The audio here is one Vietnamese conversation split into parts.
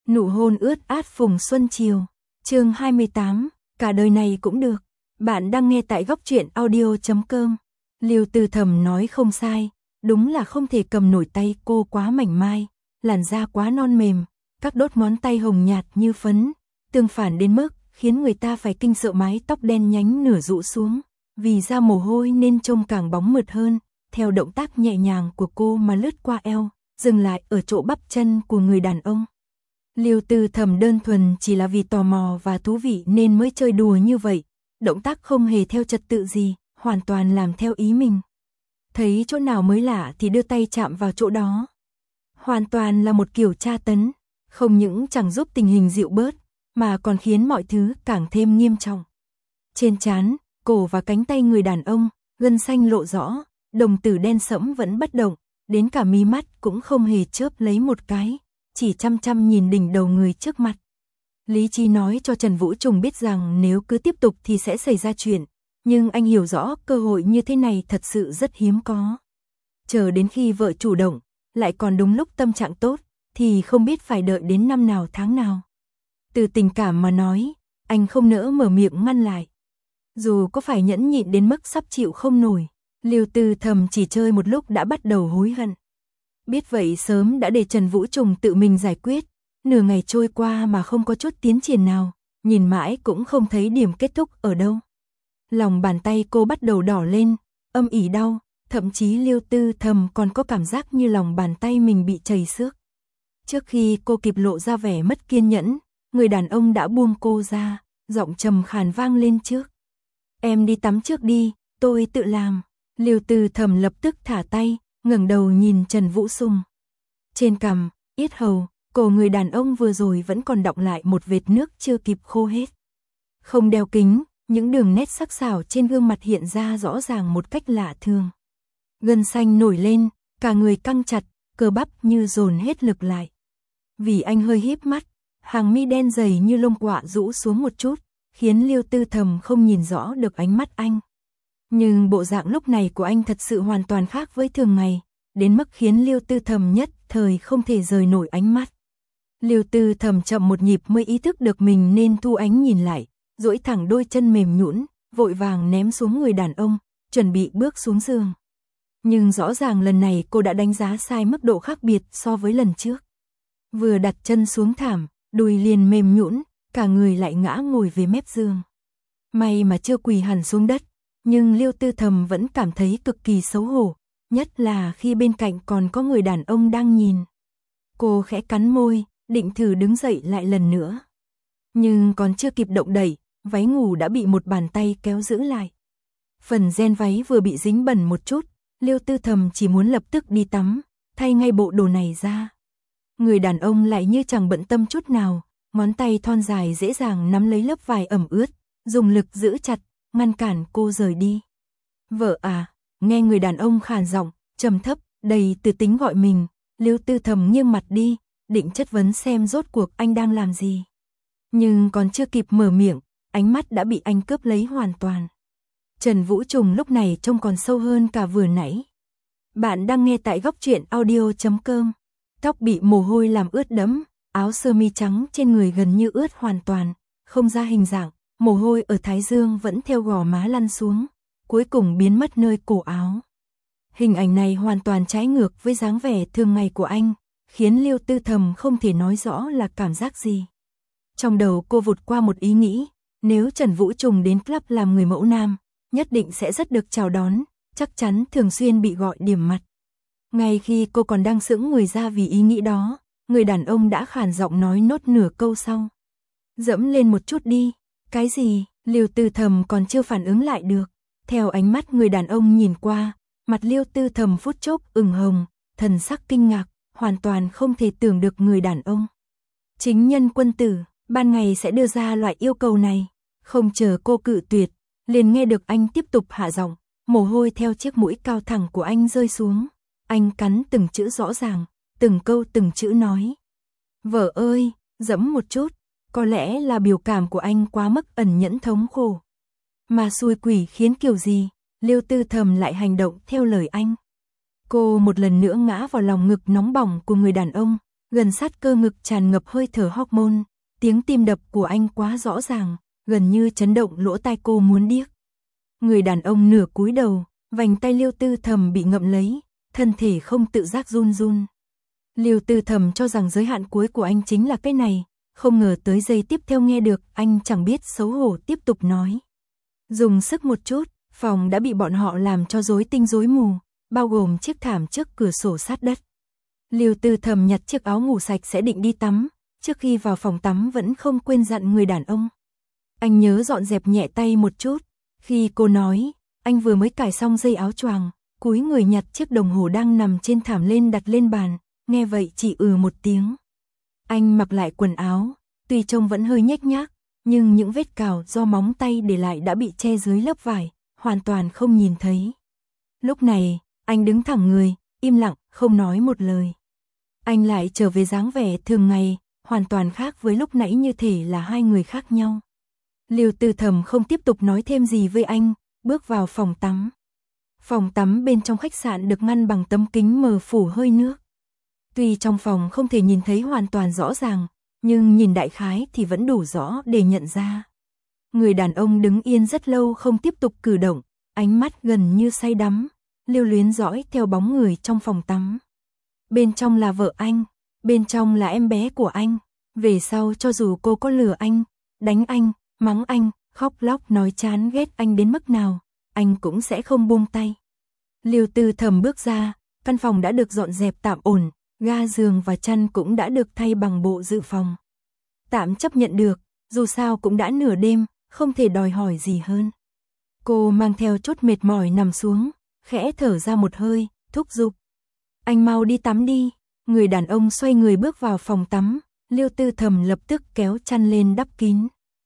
Nụ hôn ướt át phùng xuân chiều. Chương 28, cả đời này cũng được. Bạn đang nghe tại góc truyện audio.com. Liêu Tư Thầm nói không sai, đúng là không thể cầm nổi tay cô quá mảnh mai, làn da quá non mềm, các đốt ngón tay hồng nhạt như phấn, tương phản đến mức khiến người ta phải kinh sợ mái tóc đen nhánh nửa rũ xuống, vì ra mồ hôi nên trông càng bóng mượt hơn, theo động tác nhẹ nhàng của cô mà lướt qua eo, dừng lại ở chỗ bắp chân của người đàn ông. Liêu Tư Thầm đơn thuần chỉ là vì tò mò và thú vị nên mới chơi đùa như vậy, động tác không hề theo trật tự gì, hoàn toàn làm theo ý mình. Thấy chỗ nào mới lạ thì đưa tay chạm vào chỗ đó. Hoàn toàn là một kiểu tra tấn, không những chẳng giúp tình hình dịu bớt, mà còn khiến mọi thứ càng thêm nghiêm trọng. Trên trán, cổ và cánh tay người đàn ông, gân xanh lộ rõ, đồng tử đen sẫm vẫn bất động, đến cả mí mắt cũng không hề chớp lấy một cái, chỉ chăm chăm nhìn đỉnh đầu người trước mặt. Lý trí nói cho Trần Vũ Trùng biết rằng nếu cứ tiếp tục thì sẽ xảy ra chuyện, nhưng anh hiểu rõ cơ hội như thế này thật sự rất hiếm có. Chờ đến khi vợ chủ động, lại còn đúng lúc tâm trạng tốt, thì không biết phải đợi đến năm nào tháng nào. Từ tình cảm mà nói, anh không nỡ mở miệng ngăn lại. Dù có phải nhẫn nhịn đến mức sắp chịu không nổi, Liêu Tư Thầm chỉ chơi một lúc đã bắt đầu hối hận. Biết vậy sớm đã để Trần Vũ Trùng tự mình giải quyết, nửa ngày trôi qua mà không có chút tiến triển nào, nhìn mãi cũng không thấy điểm kết thúc ở đâu. Lòng bàn tay cô bắt đầu đỏ lên, âm ỉ đau, thậm chí Liêu Tư Thầm còn có cảm giác như lòng bàn tay mình bị trầy xước. Trước khi cô kịp lộ ra vẻ mất kiên nhẫn, người đàn ông đã buông cô ra, giọng trầm khàn vang lên trước. Em đi tắm trước đi, tôi tự làm. Liêu Tư Thầm lập tức thả tay, ngẩng đầu nhìn Trần Vũ Sung. Trên cằm, yết hầu, cổ người đàn ông vừa rồi vẫn còn đọng lại một vệt nước chưa kịp khô hết. Không đeo kính, những đường nét sắc sảo trên gương mặt hiện ra rõ ràng một cách lạ thường. Gân xanh nổi lên, cả người căng chặt, cơ bắp như dồn hết lực lại. Vì anh hơi híp mắt, hàng mi đen dày như lông quạ rũ xuống một chút, khiến Liêu Tư Thầm không nhìn rõ được ánh mắt anh. Nhưng bộ dạng lúc này của anh thật sự hoàn toàn khác với thường ngày, đến mức khiến Liêu Tư Thầm nhất thời không thể rời nổi ánh mắt. Liêu Tư Thầm chậm một nhịp mới ý thức được mình nên thu ánh nhìn lại, duỗi thẳng đôi chân mềm nhũn, vội vàng ném xuống người đàn ông, chuẩn bị bước xuống giường. Nhưng rõ ràng lần này cô đã đánh giá sai mức độ khác biệt so với lần trước. Vừa đặt chân xuống thảm, đùi liền mềm nhũn, cả người lại ngã ngồi về mép giường. May mà chưa quỳ hẳn xuống đất, nhưng Liêu Tư Thầm vẫn cảm thấy cực kỳ xấu hổ, nhất là khi bên cạnh còn có người đàn ông đang nhìn. Cô khẽ cắn môi, định thử đứng dậy lại lần nữa. Nhưng còn chưa kịp động đậy, váy ngủ đã bị một bàn tay kéo giữ lại. Phần ren váy vừa bị dính bẩn một chút, Liêu Tư Thầm chỉ muốn lập tức đi tắm, thay ngay bộ đồ này ra. Người đàn ông lại như chẳng bận tâm chút nào, ngón tay thon dài dễ dàng nắm lấy lớp vải ẩm ướt, dùng lực giữ chặt, ngăn cản cô rời đi. Vợ à, nghe người đàn ông khàn giọng, trầm thấp, đầy từ tính gọi mình, Liêu Tư Thầm nghiêng mặt đi, định chất vấn xem rốt cuộc anh đang làm gì. Nhưng còn chưa kịp mở miệng, ánh mắt đã bị anh cướp lấy hoàn toàn. Trần Vũ Trùng lúc này trông còn sâu hơn cả vừa nãy. Bạn đang nghe tại góc truyện audio.com. Tóc bị mồ hôi làm ướt đẫm, áo sơ mi trắng trên người gần như ướt hoàn toàn, không ra hình dạng, mồ hôi ở thái dương vẫn theo gò má lăn xuống, cuối cùng biến mất nơi cổ áo. Hình ảnh này hoàn toàn trái ngược với dáng vẻ thường ngày của anh, khiến Liêu Tư Thầm không thể nói rõ là cảm giác gì. Trong đầu cô vụt qua một ý nghĩ, nếu Trần Vũ Trùng đến club làm người mẫu nam, nhất định sẽ rất được chào đón, chắc chắn thường xuyên bị gọi điểm mặt. Ngay khi cô còn đang sững người ra vì ý nghĩ đó, người đàn ông đã khàn giọng nói nốt nửa câu sau. Dẫm lên một chút đi. Cái gì? Liêu Tư Thầm còn chưa phản ứng lại được. Theo ánh mắt người đàn ông nhìn qua, mặt Liêu Tư Thầm phút chốc ửng hồng, thần sắc kinh ngạc, hoàn toàn không thể tưởng được người đàn ông. Chính nhân quân tử, ban ngày sẽ đưa ra loại yêu cầu này. Không chờ cô cự tuyệt, liền nghe được anh tiếp tục hạ giọng, mồ hôi theo chiếc mũi cao thẳng của anh rơi xuống. Anh cắn từng chữ rõ ràng, từng câu từng chữ nói. Vợ ơi, dẫm một chút, có lẽ là biểu cảm của anh quá mức ẩn nhẫn thống khổ. Mà xui quỷ khiến kiểu gì, Liêu Tư Thầm lại hành động theo lời anh. Cô một lần nữa ngã vào lòng ngực nóng bỏng của người đàn ông, gần sát cơ ngực tràn ngập hơi thở hormone, tiếng tim đập của anh quá rõ ràng, gần như chấn động lỗ tai cô muốn điếc. Người đàn ông nửa cúi đầu, vành tay Liêu Tư Thầm bị ngậm lấy, thân thể không tự giác run run. Liêu Tư Thầm cho rằng giới hạn cuối của anh chính là cái này, không ngờ tới giây tiếp theo nghe được, anh chẳng biết xấu hổ tiếp tục nói. Dùng sức một chút, phòng đã bị bọn họ làm cho rối tinh rối mù, bao gồm chiếc thảm trước cửa sổ sát đất. Liêu Tư Thầm nhặt chiếc áo ngủ sạch sẽ định đi tắm, trước khi vào phòng tắm vẫn không quên dặn người đàn ông. Anh nhớ dọn dẹp nhẹ tay một chút, khi cô nói, anh vừa mới cài xong dây áo choàng, cúi người nhặt chiếc đồng hồ đang nằm trên thảm lên đặt lên bàn, nghe vậy chỉ một tiếng. Anh mặc lại quần áo, tuy trông vẫn hơi nhếch nhác, nhưng những vết cào do móng tay để lại đã bị che dưới lớp vải, hoàn toàn không nhìn thấy. Lúc này, anh đứng thẳng người, im lặng, không nói một lời. Anh lại trở về dáng vẻ thường ngày, hoàn toàn khác với lúc nãy, như thể là hai người khác nhau. Liêu Tư Thầm không tiếp tục nói thêm gì với anh, bước vào phòng tắm. Phòng tắm bên trong khách sạn được ngăn bằng tấm kính mờ phủ hơi nước. Tuy trong phòng không thể nhìn thấy hoàn toàn rõ ràng, nhưng nhìn đại khái thì vẫn đủ rõ để nhận ra. Người đàn ông đứng yên rất lâu không tiếp tục cử động, ánh mắt gần như say đắm, lưu luyến dõi theo bóng người trong phòng tắm. Bên trong là vợ anh, bên trong là em bé của anh. Về sau cho dù cô có lừa anh, đánh anh, mắng anh, khóc lóc nói chán ghét anh đến mức nào, anh cũng sẽ không buông tay. Liêu Tư Thầm bước ra, căn phòng đã được dọn dẹp tạm ổn, ga giường và chăn cũng đã được thay bằng bộ dự phòng. Tạm chấp nhận được, dù sao cũng đã nửa đêm, không thể đòi hỏi gì hơn. Cô mang theo chút mệt mỏi nằm xuống, khẽ thở ra một hơi, thúc giục. Anh mau đi tắm đi. Người đàn ông xoay người bước vào phòng tắm, Liêu Tư Thầm lập tức kéo chăn lên đắp kín.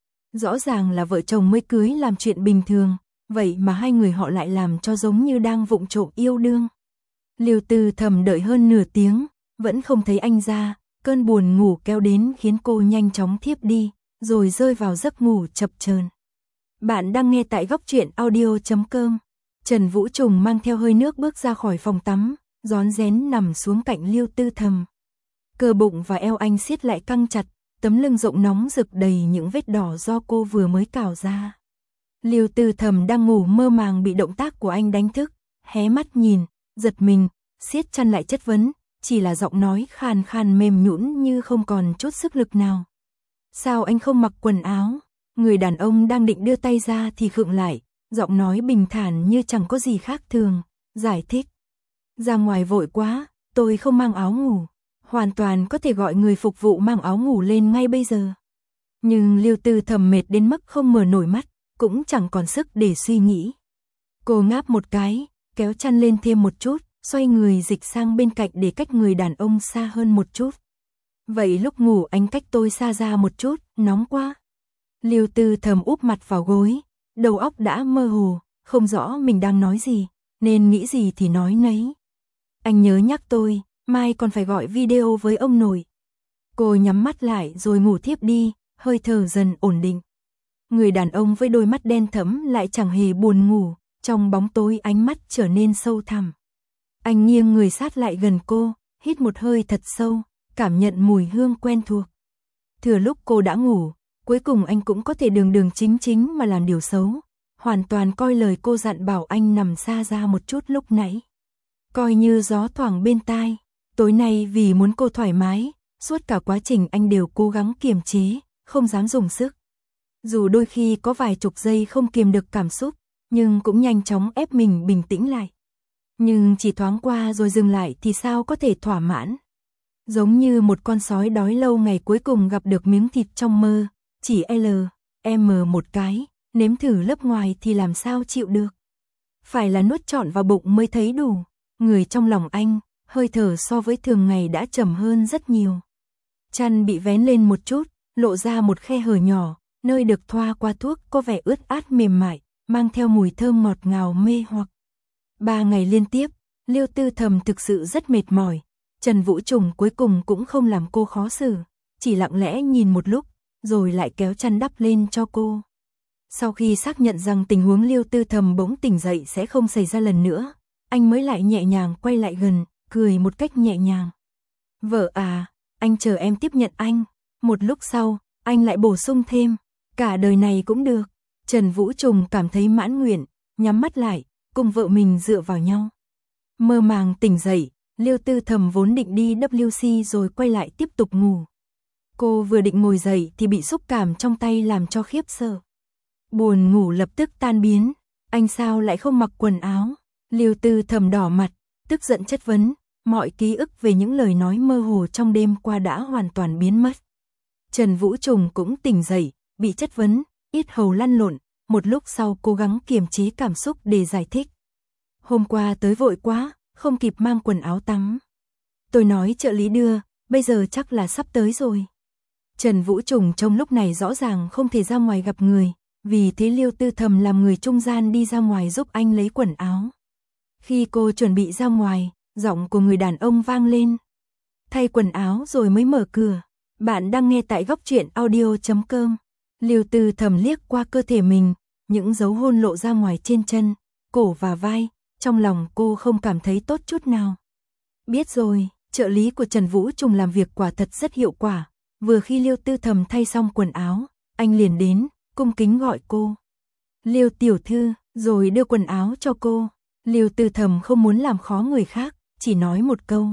Rõ ràng là vợ chồng mới cưới làm chuyện bình thường, vậy mà hai người họ lại làm cho giống như đang vụng trộm yêu đương. Liêu Tư Thầm đợi hơn nửa tiếng, vẫn không thấy anh ra, cơn buồn ngủ kéo đến khiến cô nhanh chóng thiếp đi, rồi rơi vào giấc ngủ chập chờn. Bạn đang nghe tại goctruyện.audio.com. Trần Vũ Trùng mang theo hơi nước bước ra khỏi phòng tắm, rón rén nằm xuống cạnh Liêu Tư Thầm. Cơ bụng và eo anh siết lại căng chặt, tấm lưng rộng nóng rực đầy những vết đỏ do cô vừa mới cào ra. Liêu Tư Thầm đang ngủ mơ màng bị động tác của anh đánh thức, hé mắt nhìn, giật mình, siết chăn lại chất vấn, chỉ là giọng nói khàn khàn mềm nhũn như không còn chút sức lực nào. Sao anh không mặc quần áo? Người đàn ông đang định đưa tay ra thì khựng lại, giọng nói bình thản như chẳng có gì khác thường, giải thích. Ra ngoài vội quá, tôi không mang áo ngủ. Hoàn toàn có thể gọi người phục vụ mang áo ngủ lên ngay bây giờ. Nhưng Liêu Tư Thầm mệt đến mức không mở nổi mắt, cũng chẳng còn sức để suy nghĩ. Cô ngáp một cái, kéo chăn lên thêm một chút, xoay người dịch sang bên cạnh để cách người đàn ông xa hơn một chút. Vậy lúc ngủ anh cách tôi xa ra một chút, nóng quá. Liêu Tư Thầm úp mặt vào gối, đầu óc đã mơ hồ, không rõ mình đang nói gì, nên nghĩ gì thì nói nấy. Anh nhớ nhắc tôi, mai còn phải gọi video với ông nội. Cô nhắm mắt lại rồi ngủ thiếp đi, hơi thở dần ổn định. Người đàn ông với đôi mắt đen thẫm lại chẳng hề buồn ngủ, trong bóng tối ánh mắt trở nên sâu thẳm. Anh nghiêng người sát lại gần cô, hít một hơi thật sâu, cảm nhận mùi hương quen thuộc. Thừa lúc cô đã ngủ, cuối cùng anh cũng có thể đường chính chính mà làm điều xấu, hoàn toàn coi lời cô dặn bảo anh nằm xa ra một chút lúc nãy. Coi như gió thoảng bên tai, tối nay vì muốn cô thoải mái, suốt cả quá trình anh đều cố gắng kiềm chế, không dám dùng sức. Dù đôi khi có vài chục giây không kiềm được cảm xúc, nhưng cũng nhanh chóng ép mình bình tĩnh lại. Nhưng chỉ thoáng qua rồi dừng lại thì sao có thể thỏa mãn. Giống như một con sói đói lâu ngày cuối cùng gặp được miếng thịt trong mơ, chỉ một cái, nếm thử lớp ngoài thì làm sao chịu được. Phải là nuốt trọn vào bụng mới thấy đủ. Người trong lòng anh, hơi thở so với thường ngày đã trầm hơn rất nhiều. Chăn bị vén lên một chút, lộ ra một khe hở nhỏ, nơi được thoa qua thuốc có vẻ ướt át mềm mại, mang theo mùi thơm ngọt ngào mê hoặc. 3 ngày liên tiếp, Liêu Tư Thầm thực sự rất mệt mỏi. Trần Vũ Trùng cuối cùng cũng không làm cô khó xử, chỉ lặng lẽ nhìn một lúc, rồi lại kéo chăn đắp lên cho cô. Sau khi xác nhận rằng tình huống Liêu Tư Thầm bỗng tỉnh dậy sẽ không xảy ra lần nữa, anh mới lại nhẹ nhàng quay lại gần, cười một cách nhẹ nhàng. Vợ à, anh chờ em tiếp nhận anh. Một lúc sau, anh lại bổ sung thêm, cả đời này cũng được. Trần Vũ Trùng cảm thấy mãn nguyện, nhắm mắt lại, cùng vợ mình dựa vào nhau. Mơ màng tỉnh dậy, Liêu Tư Thầm vốn định đi WC rồi quay lại tiếp tục ngủ. Cô vừa định ngồi dậy thì bị xúc cảm trong tay làm cho khiếp sợ. Buồn ngủ lập tức tan biến, anh sao lại không mặc quần áo? Liêu Tư Thầm đỏ mặt, tức giận chất vấn, mọi ký ức về những lời nói mơ hồ trong đêm qua đã hoàn toàn biến mất. Trần Vũ Trùng cũng tỉnh dậy, bị chất vấn, yết hầu lăn lộn, một lúc sau cố gắng kiềm chế cảm xúc để giải thích. Hôm qua tới vội quá, không kịp mang quần áo tắm. Tôi nói trợ lý đưa, bây giờ chắc là sắp tới rồi. Trần Vũ Trùng trong lúc này rõ ràng không thể ra ngoài gặp người, vì thế Liêu Tư Thầm làm người trung gian đi ra ngoài giúp anh lấy quần áo. Khi cô chuẩn bị ra ngoài, giọng của người đàn ông vang lên. Thay quần áo rồi mới mở cửa. Bạn đang nghe tại góc truyện audio.com. Liêu Tư Thầm liếc qua cơ thể mình, những dấu hôn lộ ra ngoài trên chân, cổ và vai, trong lòng cô không cảm thấy tốt chút nào. Biết rồi, trợ lý của Trần Vũ Trùng làm việc quả thật rất hiệu quả. Vừa khi Liêu Tư Thầm thay xong quần áo, anh liền đến, cung kính gọi cô. Liêu tiểu thư, rồi đưa quần áo cho cô. Liêu Tư Thầm không muốn làm khó người khác, chỉ nói một câu.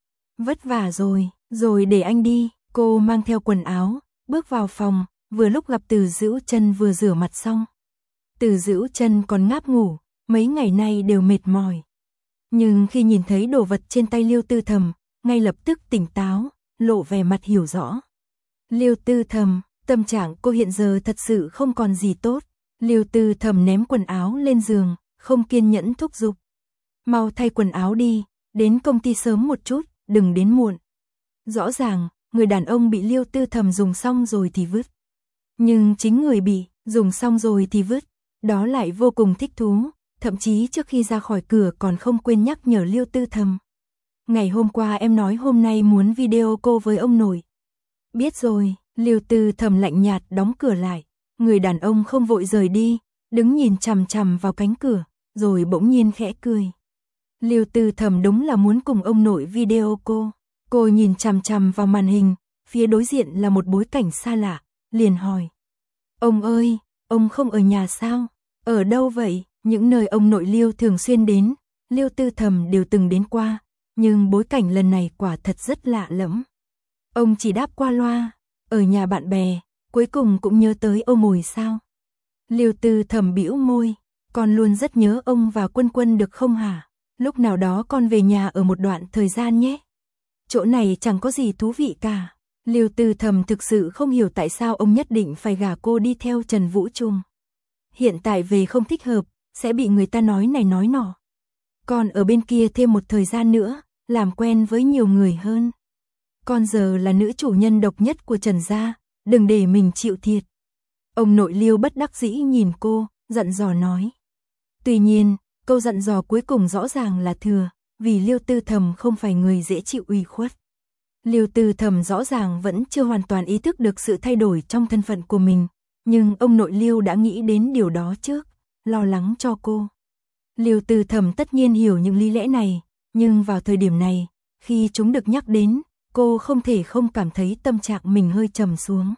Vất vả rồi để anh đi. Cô mang theo quần áo, bước vào phòng, vừa lúc gặp Từ Dữu Chân vừa rửa mặt xong. Từ Dữu Chân còn ngáp ngủ, mấy ngày nay đều mệt mỏi. Nhưng khi nhìn thấy đồ vật trên tay Liêu Tư Thầm, ngay lập tức tỉnh táo, lộ vẻ mặt hiểu rõ. Liêu Tư Thầm, tâm trạng cô hiện giờ thật sự không còn gì tốt. Liêu Tư Thầm ném quần áo lên giường, không kiên nhẫn thúc giục. Mau thay quần áo đi, đến công ty sớm một chút, đừng đến muộn. Rõ ràng, người đàn ông bị Liêu Tư Thầm dùng xong rồi thì vứt. Nhưng chính người bị dùng xong rồi thì vứt, đó lại vô cùng thích thú, thậm chí trước khi ra khỏi cửa còn không quên nhắc nhở Liêu Tư Thầm. Ngày hôm qua em nói hôm nay muốn video call với ông nội. Biết rồi, Liêu Tư Thầm lạnh nhạt đóng cửa lại. Người đàn ông không vội rời đi, đứng nhìn chằm chằm vào cánh cửa, rồi bỗng nhiên khẽ cười. Liêu Tư Thầm đúng là muốn cùng ông nội video call. Cô nhìn chằm chằm vào màn hình, phía đối diện là một bối cảnh xa lạ, liền hỏi. Ông ơi, ông không ở nhà sao? Ở đâu vậy? Những nơi ông nội Liêu thường xuyên đến, Liêu Tư Thầm đều từng đến qua, nhưng bối cảnh lần này quả thật rất lạ lẫm. Ông chỉ đáp qua loa, ở nhà bạn bè, cuối cùng cũng nhớ tới ông mồi sao? Liêu Tư Thầm bĩu môi, con luôn rất nhớ ông và Quân Quân được không hả? Lúc nào đó con về nhà ở một đoạn thời gian nhé. Chỗ này chẳng có gì thú vị cả. Liêu Tư Thầm thực sự không hiểu tại sao ông nhất định phải gả cô đi theo Trần Vũ Trùng. Hiện tại về không thích hợp, sẽ bị người ta nói này nói nọ. Con ở bên kia thêm một thời gian nữa, làm quen với nhiều người hơn. Con giờ là nữ chủ nhân độc nhất của Trần gia, đừng để mình chịu thiệt. Ông nội Liêu bất đắc dĩ nhìn cô, dặn dò nói. Tuy nhiên, câu dặn dò cuối cùng rõ ràng là thừa, vì Liêu Tư Thầm không phải người dễ chịu ủy khuất. Liêu Tư Thầm rõ ràng vẫn chưa hoàn toàn ý thức được sự thay đổi trong thân phận của mình, nhưng ông nội Liêu đã nghĩ đến điều đó trước, lo lắng cho cô. Liêu Tư Thầm tất nhiên hiểu những lý lẽ này, nhưng vào thời điểm này, khi chúng được nhắc đến, cô không thể không cảm thấy tâm trạng mình hơi trầm xuống.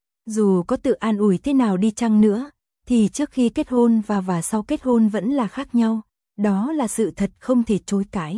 Dù có tự an ủi thế nào đi chăng nữa, thì trước khi kết hôn và sau kết hôn vẫn là khác nhau, đó là sự thật không thể chối cãi.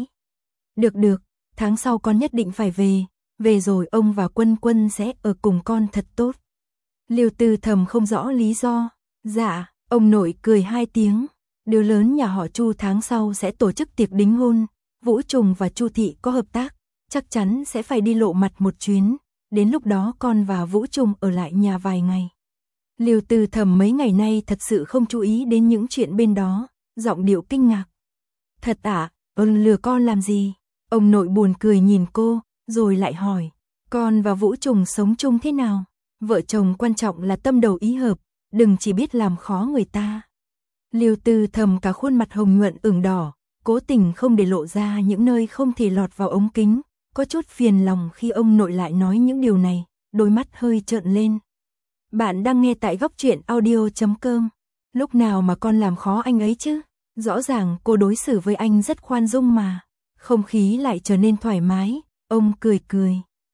Được, tháng sau con nhất định phải về rồi ông và Quân Quân sẽ ở cùng con thật tốt. Liêu Tư Thầm không rõ lý do. Dạ, ông nội cười 2 tiếng. Đứa lớn nhà họ Chu tháng sau sẽ tổ chức tiệc đính hôn. Vũ Trùng và Chu Thị có hợp tác, chắc chắn sẽ phải đi lộ mặt một chuyến. Đến lúc đó con và Vũ Trùng ở lại nhà vài ngày. Liêu Tư Thầm mấy ngày nay thật sự không chú ý đến những chuyện bên đó, giọng điệu kinh ngạc. Thật ạ, lừa con làm gì? Ông nội buồn cười nhìn cô, rồi lại hỏi. Con và Vũ Trùng sống chung thế nào? Vợ chồng quan trọng là tâm đầu ý hợp, đừng chỉ biết làm khó người ta. Liêu Tư Thầm cả khuôn mặt hồng nhuận ửng đỏ, cố tình không để lộ ra những nơi không thể lọt vào ống kính, có chút phiền lòng khi ông nội lại nói những điều này, đôi mắt hơi trợn lên. Bạn đang nghe tại góc truyện audio.com. Lúc nào mà con làm khó anh ấy chứ? Rõ ràng cô đối xử với anh rất khoan dung mà. Không khí lại trở nên thoải mái, ông cười.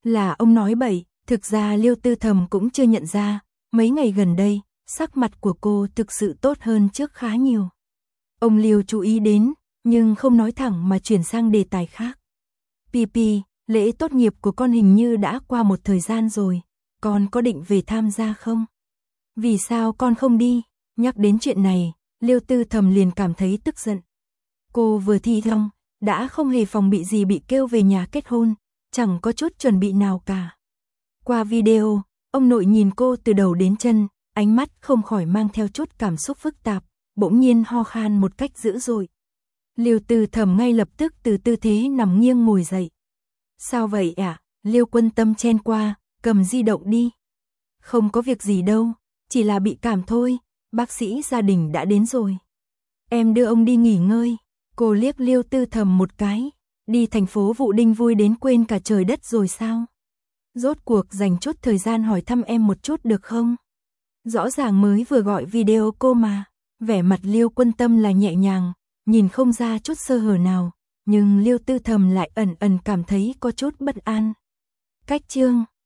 Là ông nói bậy, thực ra Liêu Tư Thầm cũng chưa nhận ra, mấy ngày gần đây, sắc mặt của cô thực sự tốt hơn trước khá nhiều. Ông Liêu chú ý đến, nhưng không nói thẳng mà chuyển sang đề tài khác. Pipi, lễ tốt nghiệp của con hình như đã qua một thời gian rồi, con có định về tham gia không? Vì sao con không đi? Nhắc đến chuyện này, Liêu Tư Thầm liền cảm thấy tức giận. Cô vừa thi xong, đã không hề phòng bị gì bị kêu về nhà kết hôn, chẳng có chút chuẩn bị nào cả. Qua video, ông nội nhìn cô từ đầu đến chân, ánh mắt không khỏi mang theo chút cảm xúc phức tạp, bỗng nhiên ho khan một cách dữ dội. Liêu Tư Thầm ngay lập tức từ tư thế nằm nghiêng ngồi dậy. Sao vậy ạ? Liêu Quân Tâm chen qua, cầm di động đi. Không có việc gì đâu, chỉ là bị cảm thôi, bác sĩ gia đình đã đến rồi. Em đưa ông đi nghỉ ngơi. Cô liếc Liêu Tư Thầm một cái, đi thành phố Vụ Đinh vui đến quên cả trời đất rồi sao? Rốt cuộc dành chút thời gian hỏi thăm em một chút được không? Rõ ràng mới vừa gọi video cô mà. Vẻ mặt Liêu Quân Tâm là nhẹ nhàng, nhìn không ra chút sơ hở nào, nhưng Liêu Tư Thầm lại ẩn ẩn cảm thấy có chút bất an. Cách chương